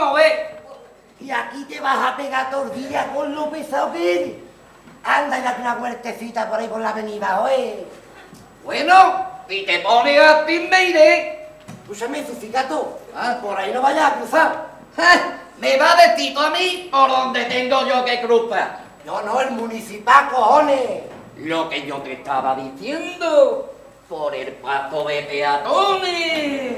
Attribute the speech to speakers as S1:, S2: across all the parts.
S1: mover.
S2: Y aquí te vas a pegar tordillas con lo pesado que eres. Anda y date una vueltecita por ahí por la avenida, oye.
S1: Bueno, si te pones así me iré.
S2: Escúchame, Zucicato, por ahí no vayas a cruzar.
S1: Me va a decir tú a mí por donde tengo yo que cruzar.
S2: No, el municipal, cojones.
S1: Lo que yo te estaba diciendo, por el paso de peatones.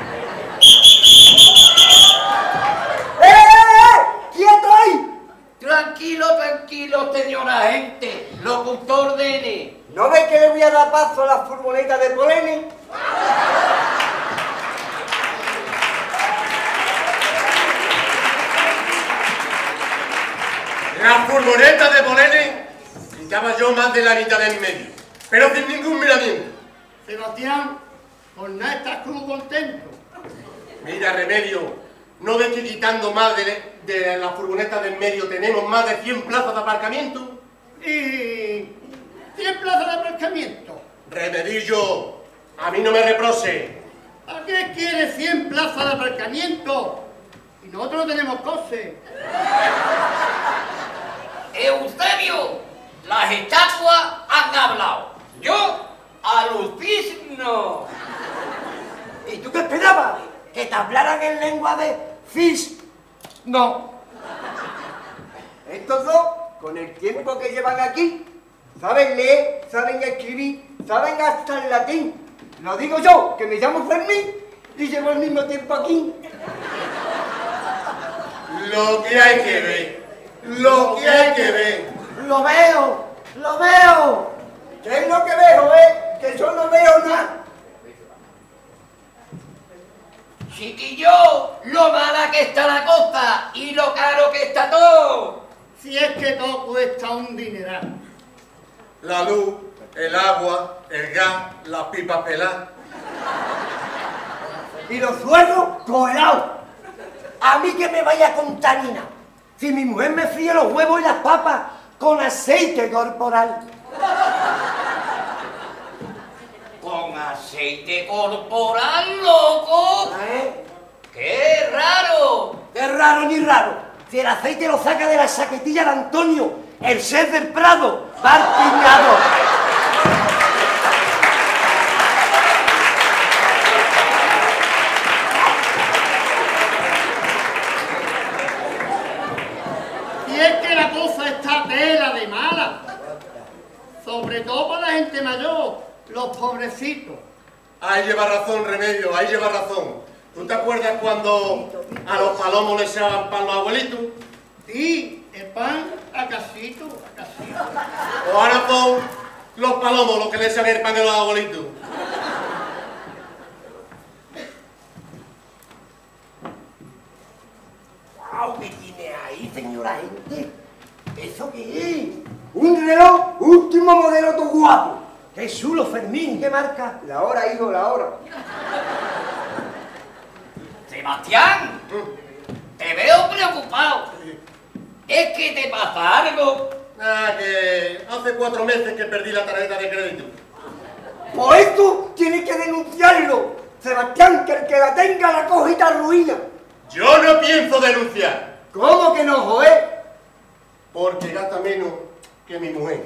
S2: ¡Quieto ahí!
S1: Tranquilo, señora gente. Lo que usted ordene.
S2: ¿No ves que le voy a dar paso a la furgoneta de Poleni?
S3: La furgoneta de Poleni quitaba yo más de la mitad del medio, pero sin ningún miramiento.
S4: Sebastián, por nada estás como contento.
S3: Mira, Remedio, ¿no ves que quitando más de la furgoneta del medio tenemos más de 100 plazas de aparcamiento?
S4: Y 100 plazas de aparcamiento.
S3: Remedillo, a mí no me reproche.
S4: ¿Para qué quieres 100 plazas de aparcamiento? Y nosotros no tenemos coche.
S1: Eusebio, las estatuas han hablado. Yo alucino.
S2: ¿Y tú qué esperabas? ¿Que te hablaran en lengua de fish?
S1: No.
S5: Estos dos, con el tiempo que llevan aquí, saben leer, saben escribir, saben hasta el latín. Lo digo yo, que me llamo Fermín y llevo el mismo tiempo aquí.
S3: Lo que hay que ver, lo que hay que ver.
S2: ¡Lo veo! ¡Lo veo!
S5: ¿Qué es lo que veo, Que yo no veo nada.
S1: Chiquillo, lo mala que está la cosa y lo caro que está todo.
S4: Si es que todo cuesta un dineral.
S3: La luz, el agua, el gas, las pipas peladas.
S2: Y los sueldos congelados. A mí que me vaya a contaminar. Si mi mujer me fríe los huevos y las papas con aceite corporal.
S1: Con aceite corporal, loco. ¡Qué raro!
S2: ¡Qué raro ni raro! Si el aceite lo saca de la chaquetilla de Antonio, el chef del Prado, Barpiñado.
S4: Y es que la cosa está tela de mala. Sobre todo para la gente mayor, los pobrecitos.
S3: Ahí lleva razón, Remedio, ahí lleva razón. ¿Tú te acuerdas cuando a los palomos les echaban pan los abuelitos?
S4: Sí, el pan a casito, a casito.
S3: O ahora son los palomos los que les echan el pan a los abuelitos.
S2: ¡Guau! ¿Qué tiene ahí, señora gente? ¿Eso qué es? Un reloj último modelo, tu guapo. ¡Qué chulo, Fermín! ¿Qué marca?
S5: La hora, hijo, la hora.
S1: Sebastián, te veo preocupado. ¿Es que te pasa algo?
S3: Ah, que hace 4 meses que perdí la tarjeta de crédito.
S5: Por esto tienes que denunciarlo. Sebastián, que el que la tenga la coge y te arruina.
S3: Yo no pienso denunciar.
S5: ¿Cómo que no, joder?
S3: Porque gasta menos que mi mujer.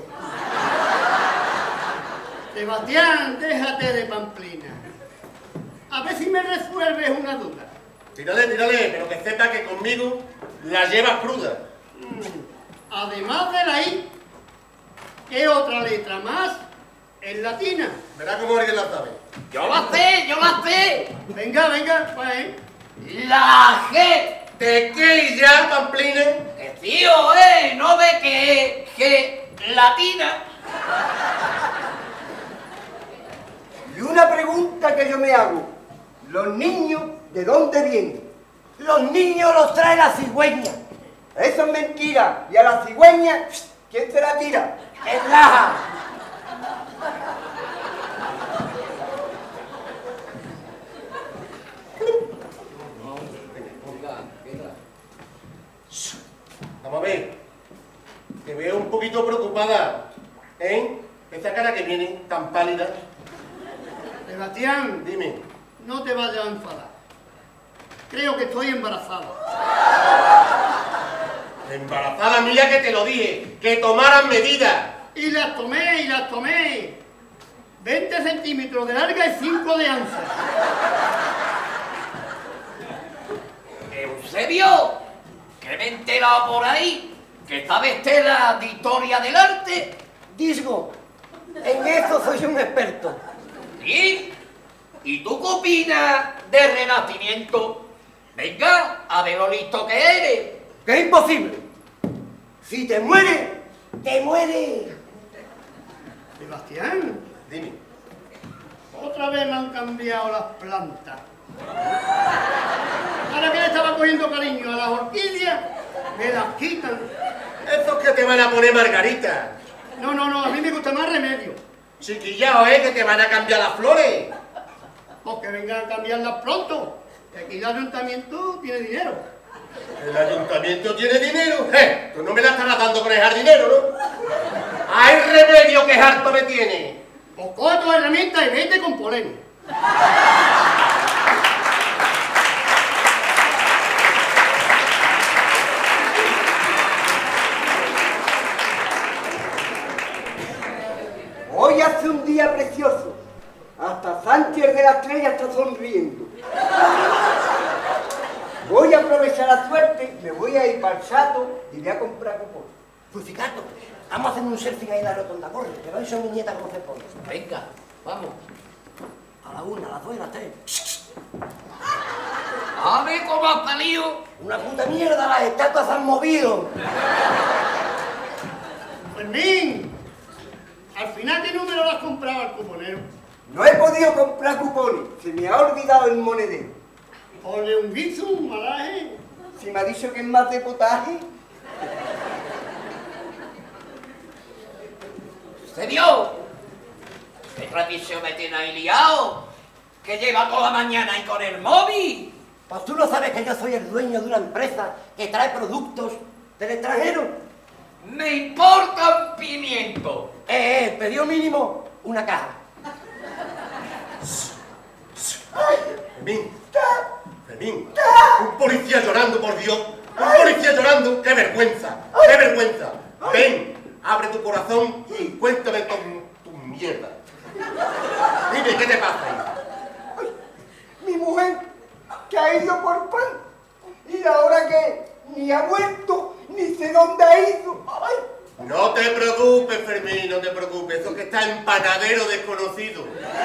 S4: Sebastián, déjate de pamplina. A ver si me resuelves una duda.
S3: Tírale, pero que sepa que conmigo la llevas cruda.
S4: Además de la I, ¿qué otra letra más es latina?
S3: Verá cómo alguien la sabe.
S1: Yo la sé.
S4: Venga, pues.
S1: La G.
S3: ¿De qué ya, Pamplina?
S1: Que tío, no ve que es latina.
S5: Y una pregunta que yo me hago. ¿Los niños de dónde vienen?
S2: Los niños los trae la cigüeña.
S5: Eso es mentira. Y a la cigüeña, ¿quién se la tira?
S2: ¡Es laja!
S3: Vamos a ver. Te veo un poquito preocupada. Esa cara que viene tan pálida.
S4: Sebastián,
S3: Dime.
S4: no te vayas a enfadar. creo que estoy embarazada.
S3: Embarazada, mira que te lo dije, que tomaran medidas.
S4: Y las tomé. 20 centímetros de larga y 5 de ancha.
S1: Eusebio, que me he enterado por ahí que sabes tela de historia del arte.
S2: Disgo, en eso soy un experto.
S1: ¿Sí? ¿Y tú qué opinas del Renacimiento? Venga, a ver lo listo que eres.
S2: Que es imposible. Si te mueres, te mueres.
S4: Sebastián,
S3: Dime.
S4: otra vez me han cambiado las plantas. Ahora que le estaba cogiendo cariño a las orquídeas, me las quitan.
S3: Esos que te van a poner margarita.
S4: No, a mí me gusta más Remedio.
S3: Chiquillao, que te van a cambiar las flores.
S4: Pues que vengan a cambiarlas pronto. Que aquí el ayuntamiento tiene dinero.
S3: ¿El ayuntamiento tiene dinero? Tú no me la estarás dando con el jardinero, ¿no? ¡Hay Remedio que harto me tiene!
S4: Pues coge tu herramienta y vete con Polenio.
S5: Hoy hace un día precioso. Hasta Sánchez de la Estrella está sonriendo. Voy a aprovechar la suerte, me voy a ir para el Chato y voy a comprar cupón.
S2: Fucicato, vamos a hacer un selfie ahí en la rotonda. Corre, que vais a mi nieta como se pone.
S1: Venga, vamos.
S2: A la 1, a las 2 y a las 3.
S1: A ver cómo has salido.
S2: Una puta mierda, las estatuas se han movido.
S4: Fermín, al final, ¿qué número lo has comprado al cuponero?
S5: No he podido comprar cupones, se me ha olvidado el monedero.
S4: Ponle un guiso, un malaje.
S5: Si me ha dicho que es más de potaje.
S1: Eusebio, ¿qué tradición me tiene ahí liado? Que lleva toda la mañana ahí con el móvil.
S2: Pues tú no sabes que yo soy el dueño de una empresa que trae productos del extranjero.
S1: Me importa un pimiento.
S2: Pedido mínimo una caja.
S3: Fermín, un policía llorando, por Dios. Un policía llorando, qué vergüenza, qué vergüenza. Ven, abre tu corazón y cuéntame tu mierda. Dime, ¿qué te pasa ahí?
S5: Mi mujer, que ha ido por pan. Y ahora que ni ha muerto, ni sé dónde ha ido. Ay.
S3: No te preocupes, Fermín, no te preocupes. Eso que está en panadero desconocido.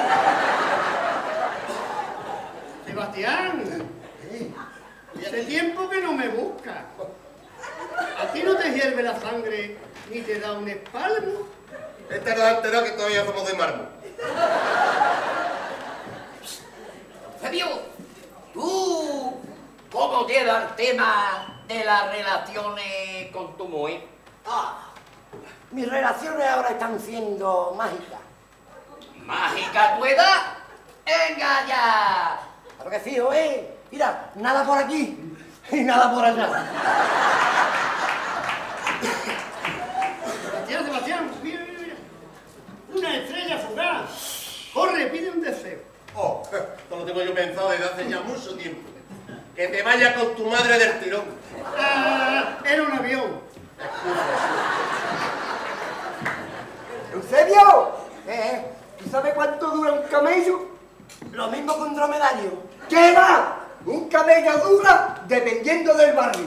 S4: Sebastián, hace tiempo que no me buscas. ¿A ti no te hierve la sangre ni te da un espalmo?
S3: Esta no ha enterado que todavía somos de mármol.
S1: Eusebio, ¿tú cómo llevas el tema de las relaciones con tu mujer?
S2: Mis relaciones ahora están siendo mágicas.
S1: ¿Mágica tu edad? ¡Venga ya!
S2: Claro que sí, mira, nada por aquí y nada por allá.
S4: Sebastián, mira. Una estrella fugaz. Corre, pide un deseo.
S3: Oh, esto lo tengo yo pensado desde hace ya mucho tiempo. Que te vayas con tu madre del tirón.
S4: Era un avión.
S5: ¿Eusebio? ¿Tú sabes cuánto dura un camello?
S2: Lo mismo que un dromedario.
S5: ¿Qué va? Un camello dura dependiendo del barrio.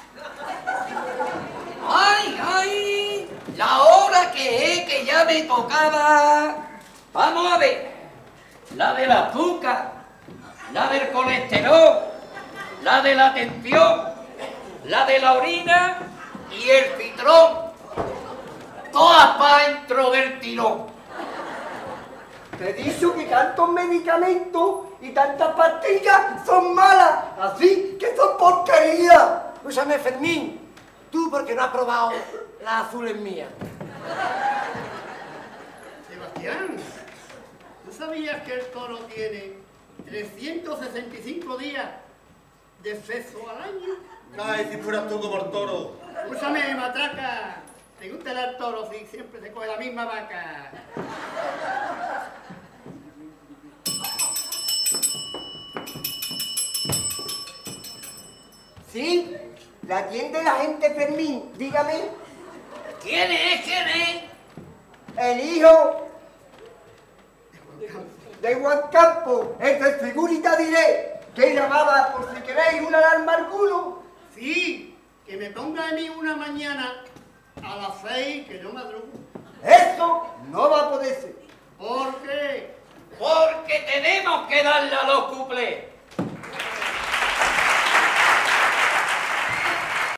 S1: ¡Ay! La hora que ya me tocaba. Vamos a ver. La del azúcar, la del colesterol, la de la tensión, la de la orina y el citrón. Todas para dentro del tirón.
S5: Te he dicho que tantos medicamentos y tantas pastillas son malas, así que son porquerías.
S2: Escúchame, Fermín, tú porque no has probado las azules mías.
S4: Sebastián, ¿tú sabías que el toro tiene 365 días de sexo al año?
S3: Ay, si fueras tú como el toro.
S4: Escúchame, matraca. ¿Te gusta el toro si siempre se coge la misma vaca?
S5: Sí, la atiende la gente Fermín, dígame.
S1: ¿Quién es? ¿Quién es?
S5: El hijo de Juan Campo, el de Figurita diré, que llamaba por si queréis una alarma alguno.
S4: Sí, que me ponga a mí una mañana a las 6 que yo madrugo.
S5: Eso no